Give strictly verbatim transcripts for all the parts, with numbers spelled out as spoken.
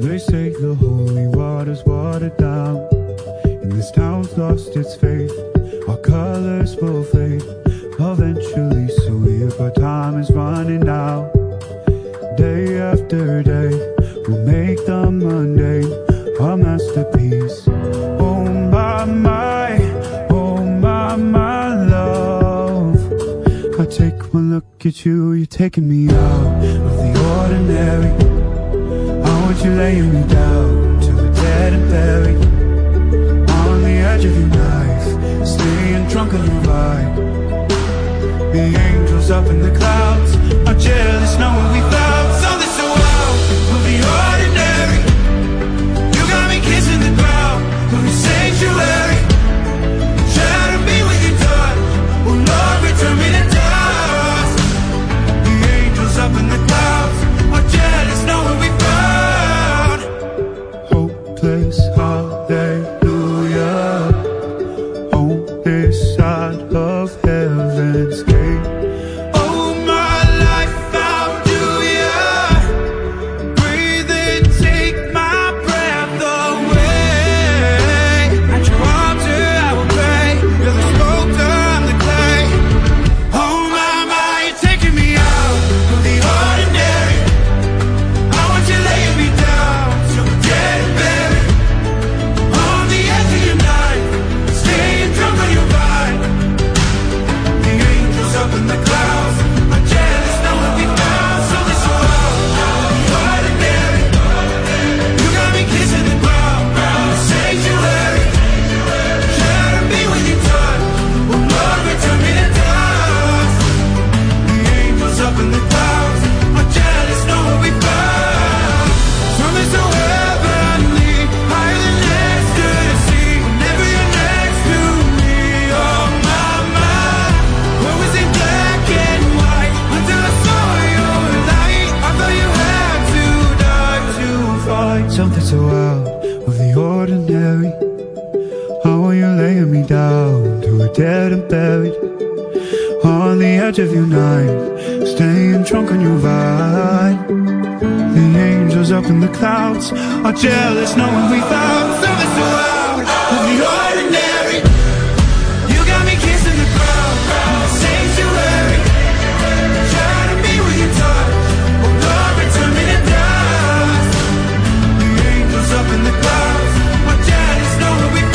They say the holy water's watered down, and this town's lost its faith. Our colors will fade eventually, so if our time is running out, day after day, we'll make the mundane our masterpiece. Oh my, my, oh my, my love, I take one look at you, you're taking me out of the ordinary. I want you laying me down till we're dead and buried, on the edge of your knife, staying drunk on your ride. The angels up in the clouds are jealous knowing we found something so out of the ordinary. You got me kissing the ground from your sanctuary, trying to be with you, done. Oh Lord, return me to dust. The angels up in the clouds are jealous knowing we found hopeless hallelujah on this side of heaven's gate. Oh my life, found you, yeah. Breathe in, take my breath away. At your altar I will pray. You're the sculptor, I'm the clay. Oh my, my, you're taking me out of the ordinary. I want you laying me down till we're dead and buried, on the edge of your night, staying drunk on your ride. The angels up in the clouds are jealous knowing we found something so out of the ordinary. You got me kissing the ground from the sanctuary, trying to be with you, done. Oh Lord, return me to dust. The angels up in the clouds are jealous knowing we found something so heavenly, higher than ecstasy. Whenever you're next to me, oh my, my, what was in black and white until I saw your light. I thought you had to die to find something so out of the ordinary. How are you laying me down till we're dead and buried, on the edge of your night, staying drunk on your ride. The angels up in the clouds are jealous knowing we found something so out of the ordinary. You got me kissing the ground from the sanctuary, trying to be with you, touch. Oh Lord, return me to dust. The angels up in the clouds are jealous knowing we found.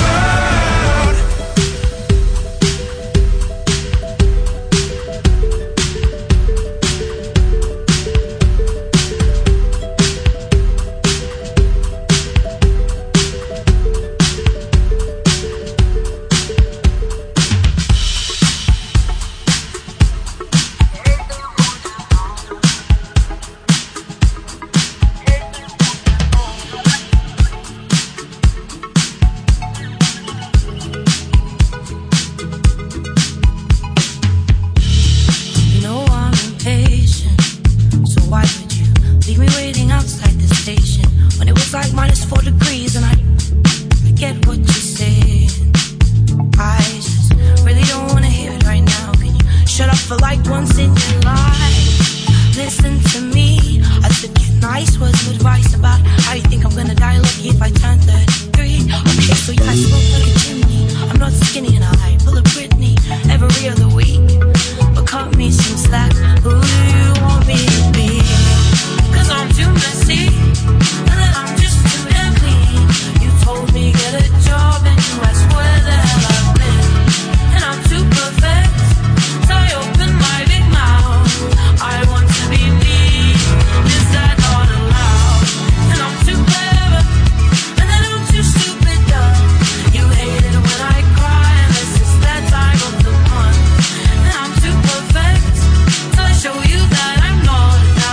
You know I'm impatient, so why would you leave me waiting outside the station when it was like minus four degrees and I, I get what you're saying. I just really don't wanna hear it right now. Can you shut up for like once in your life? Listen to me, I said get nice words of advice about how you think I'm gonna die lucky if I turn thirty-three. Okay, so yeah, I smoke like a chimney, I'm not skinny and I pull a Britney every other week, but cut me some slack. Who do you want me to be? Cause I'm too messy, and then I'm just too damn clean. You told me get a job and you asked where the hell I've been, and I'm too perfect, so I open my big mouth. I want to be me, is that not allowed? And I'm too clever, and then I'm too stupid dumb. You hate it when I cry, and this is that time of the month. And I'm too perfect, so I show you that I'm not.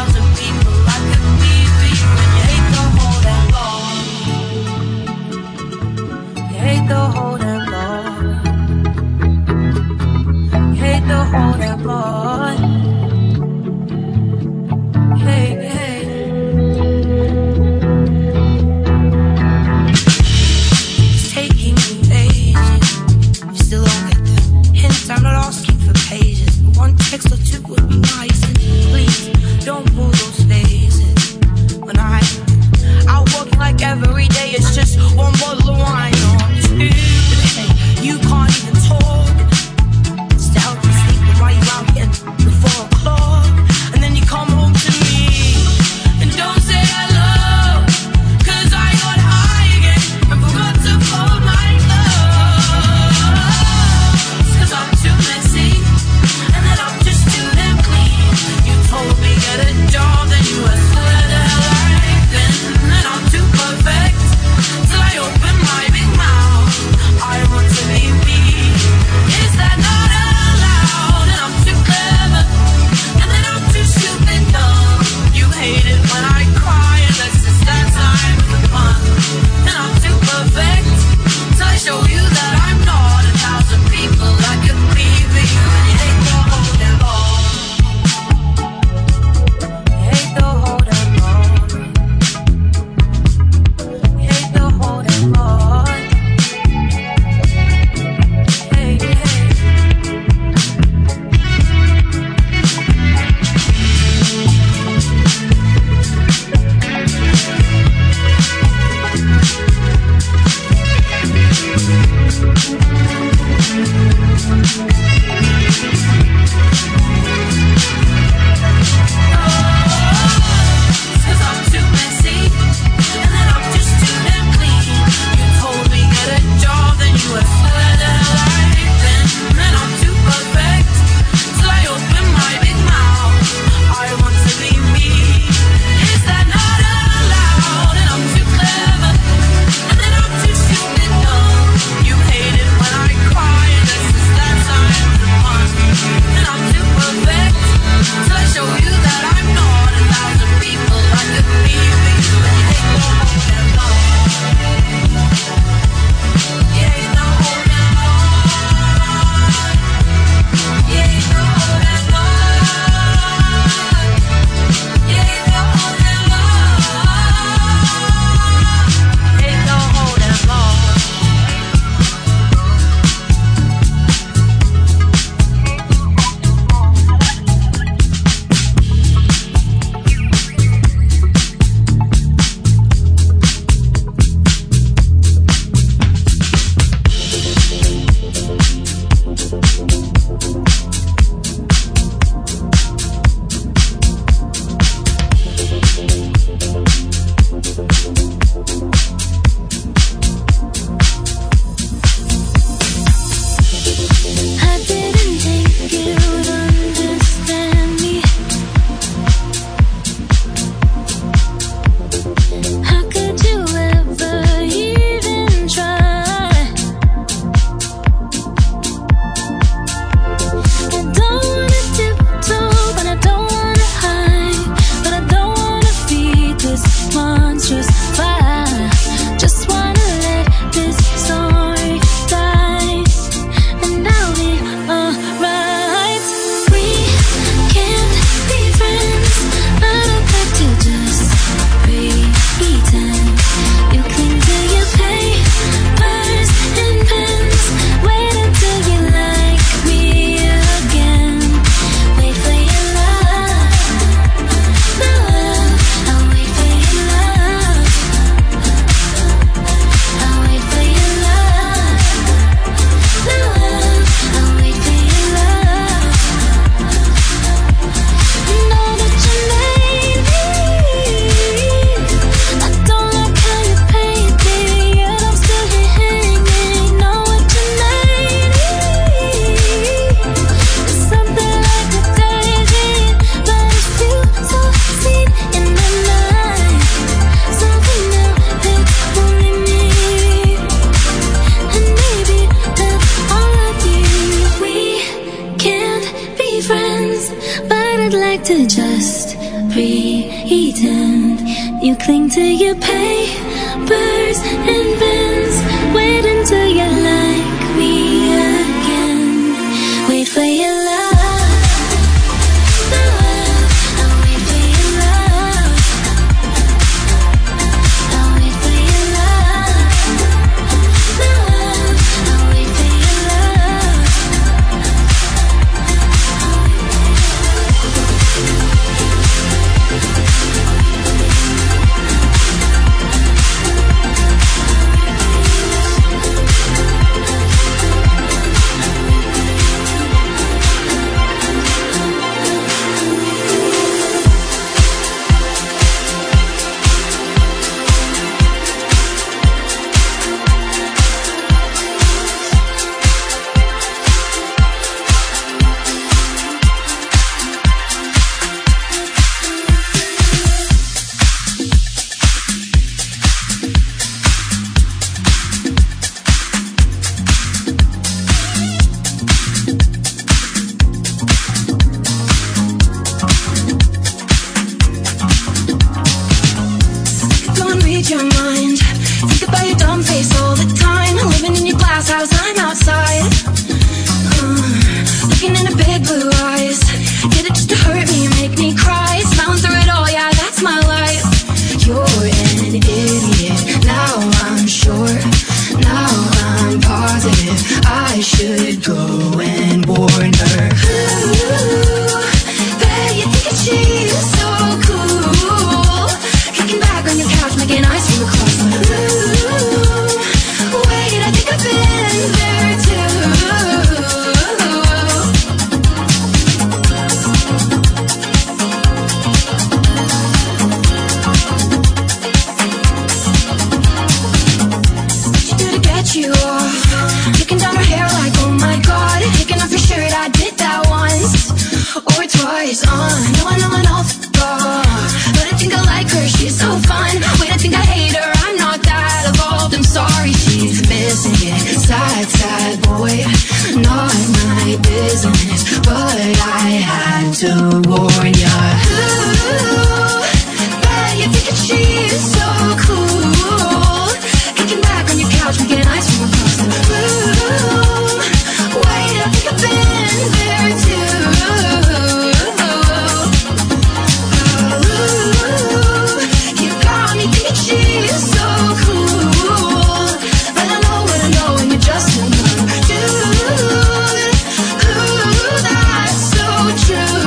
monstrous, but I just wanna let this story die, and I'll be alright. We can't be friends, but I'd like to just pretend. You cling to your papers and pens. Wait until you like me again. Wait for your love, love. I'll wait for your love. I'll wait for your love, love. I'll wait for your love. Know that you made me. I don't like how you paint me, yet I'm still here hanging. Know what you made me. It's something like a daisy, but it feels so sweet in my mind. Something new that's only me, and maybe that's all of you. We can't be friends, but I'd like to just pretend. You cling to your papers and pens. Wait until you like me again. Wait for your love, love. I'll wait for your love. I'll wait for your love, love. I'll wait for your love. Go and read your mind. Think about your dumb face all the time. Living in your glass house, I'm outside. Uh, looking into big blue eyes. Did it just to hurt me, make me cry. Smiling through it all, yeah, that's my life. You're an idiot, now I'm sure. Now I'm positive I should go and warn her. Ooh, bet you think that she's so cool. Kicking back on your couch, making ice cream across the room. Wait, I think I've been there too. What you do to get you off? Kicking down her hair like, oh my god. Kicking off your shirt, I did that once or twice. Uh, no, I know I know. But I think I like her, she's so fun. Wait, I think I hate her, I'm not that evolved. I'm sorry, she's missing it. Sad, sad boy, not my business, but I had to warn ya. Ooh, bet you think that she's so cool. Kicking back on your couch, making ice cream across the room. Wait, I think I've been there too. You got me thinking she's so cool, but I know what I know, and you're just another dude. Ooh, that's so true.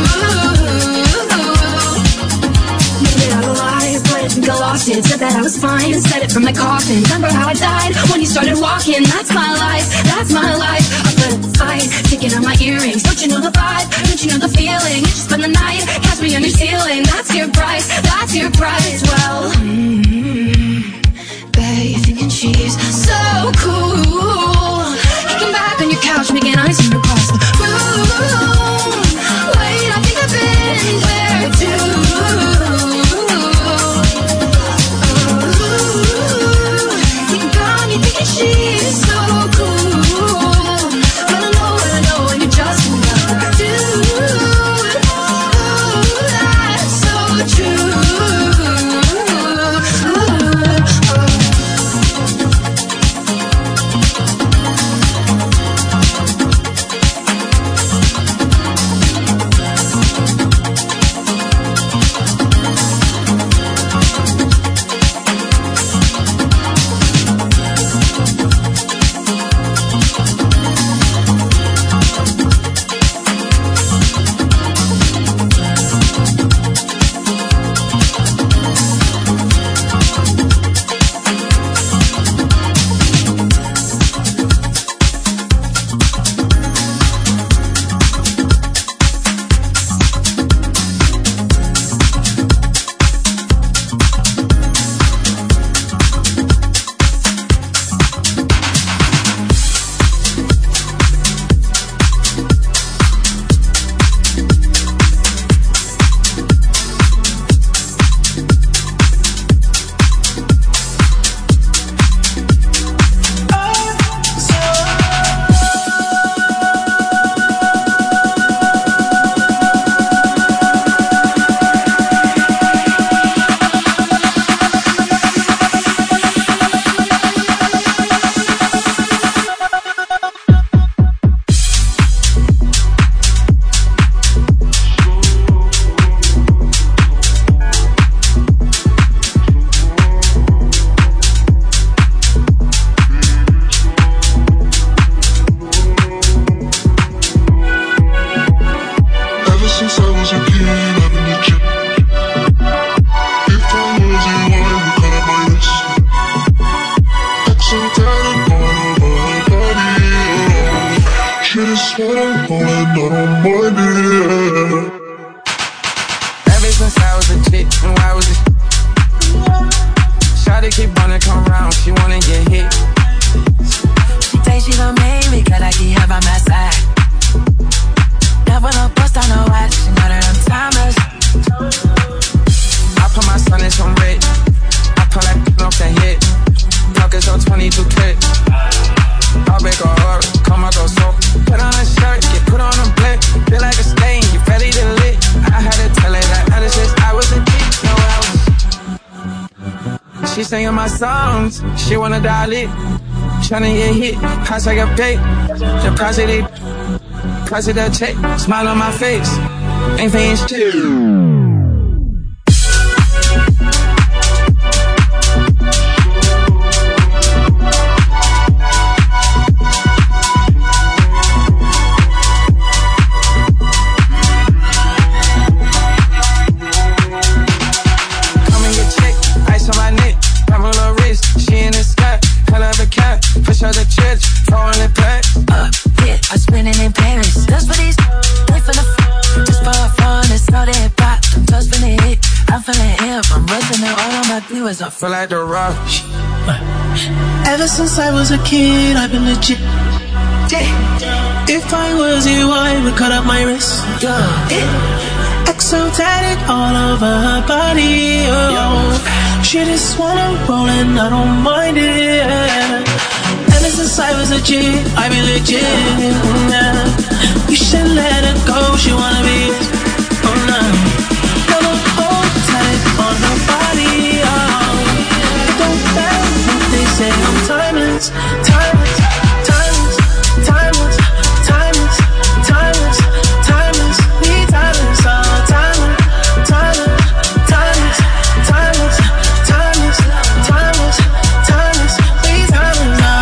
Made it out alive, but I think I lost it. Said that I was fine and said it from my coffin. Remember how I died when you started walking? That's my life, that's my life. I put up a fight, taking out my earrings. Don't you know the vibe? Don't you know the feeling? You just spend the night, catch me on your ceiling. That's your price, that's your price. Well, mm-hmm. Bet you're thinking she's so cool. Kicking back on your couch, making ice cream across the room. Wait, I think I've been there too. You got me thinking she's so cool, but I know what I know, and you're just another dude. Ooh, that's so true. Shawty keep wanna come round, she wanna get hit. She say she gon' make me, cause I keep her by my side. Never no bust on no watch, she know that I'm timeless. I put my son in some red. I pull that off the hit. Pockets on twenty-two clip. I'll make a hurt, come on, go so. Put on a shirt, get put on a blick. Feel like a stain, you ready to lit. I had to tell her that other shit, I was a dick, no I was. She singing my songs, she wanna dial it. Tryna get hit, pass like a pay. The price of it, price of that check. Smile on my face, ain't paying shit. I feel like the rush. Ever since I was a kid, I've been legit. If I was you, I would cut up my wrist. Exotic all over her body. Oh. She just wanna roll and I don't mind it. Ever since I was a kid, I've been legit. You should let her go, she wanna be. Oh no. Never hold tight on her body. Say I'm timeless, timeless, timeless, timeless, timeless, timeless, timeless, we timeless, oh timeless, timeless, timeless, timeless, timeless, timeless, timeless, we timeless, oh.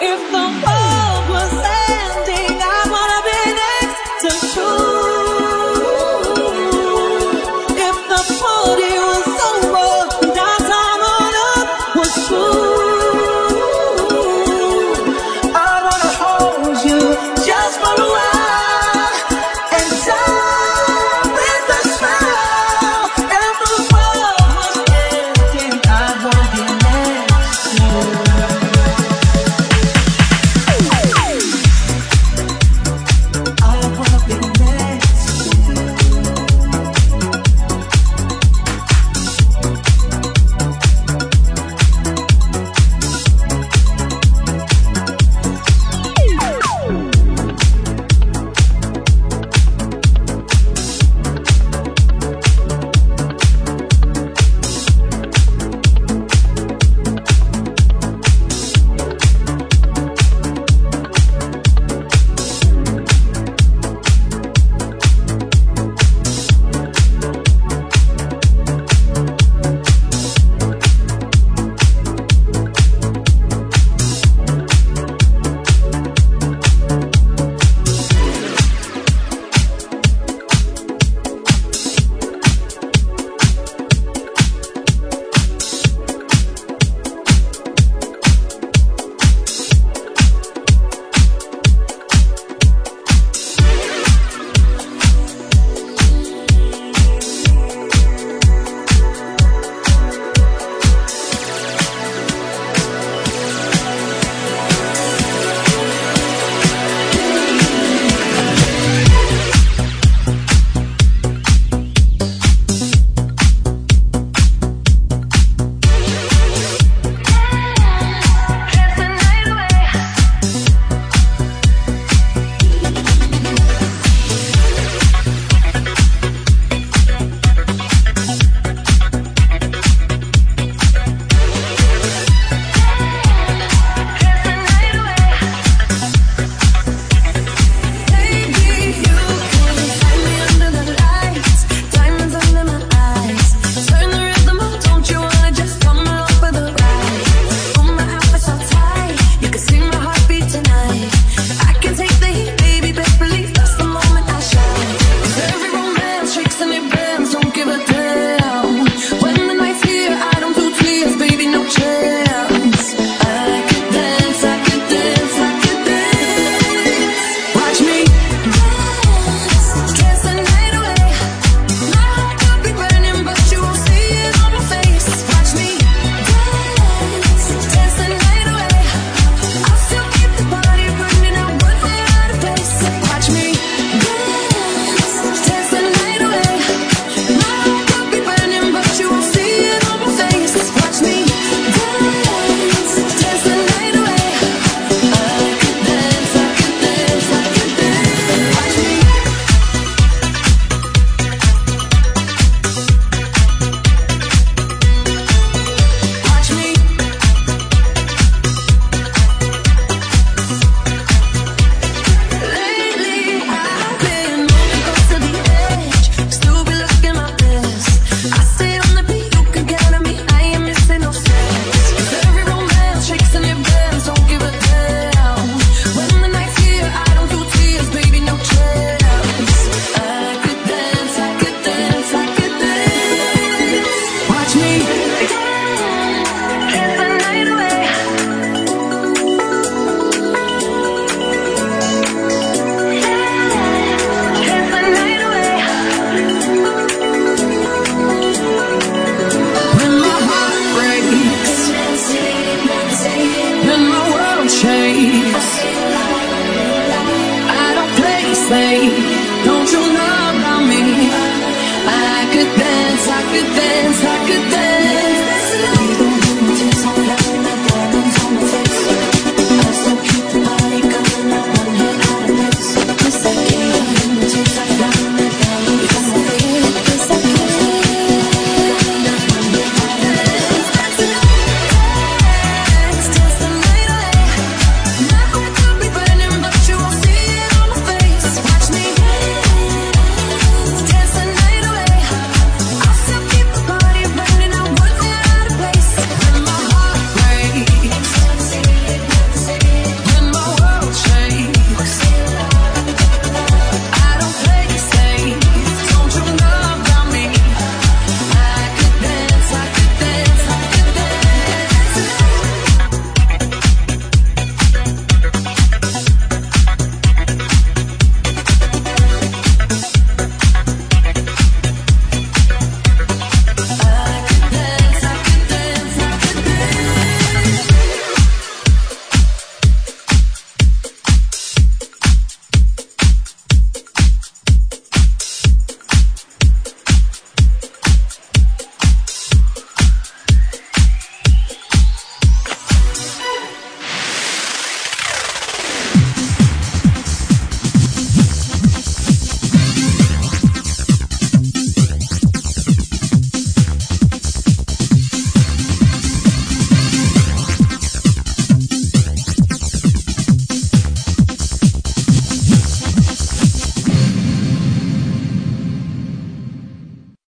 say, don't you know about me? I could dance, I could dance.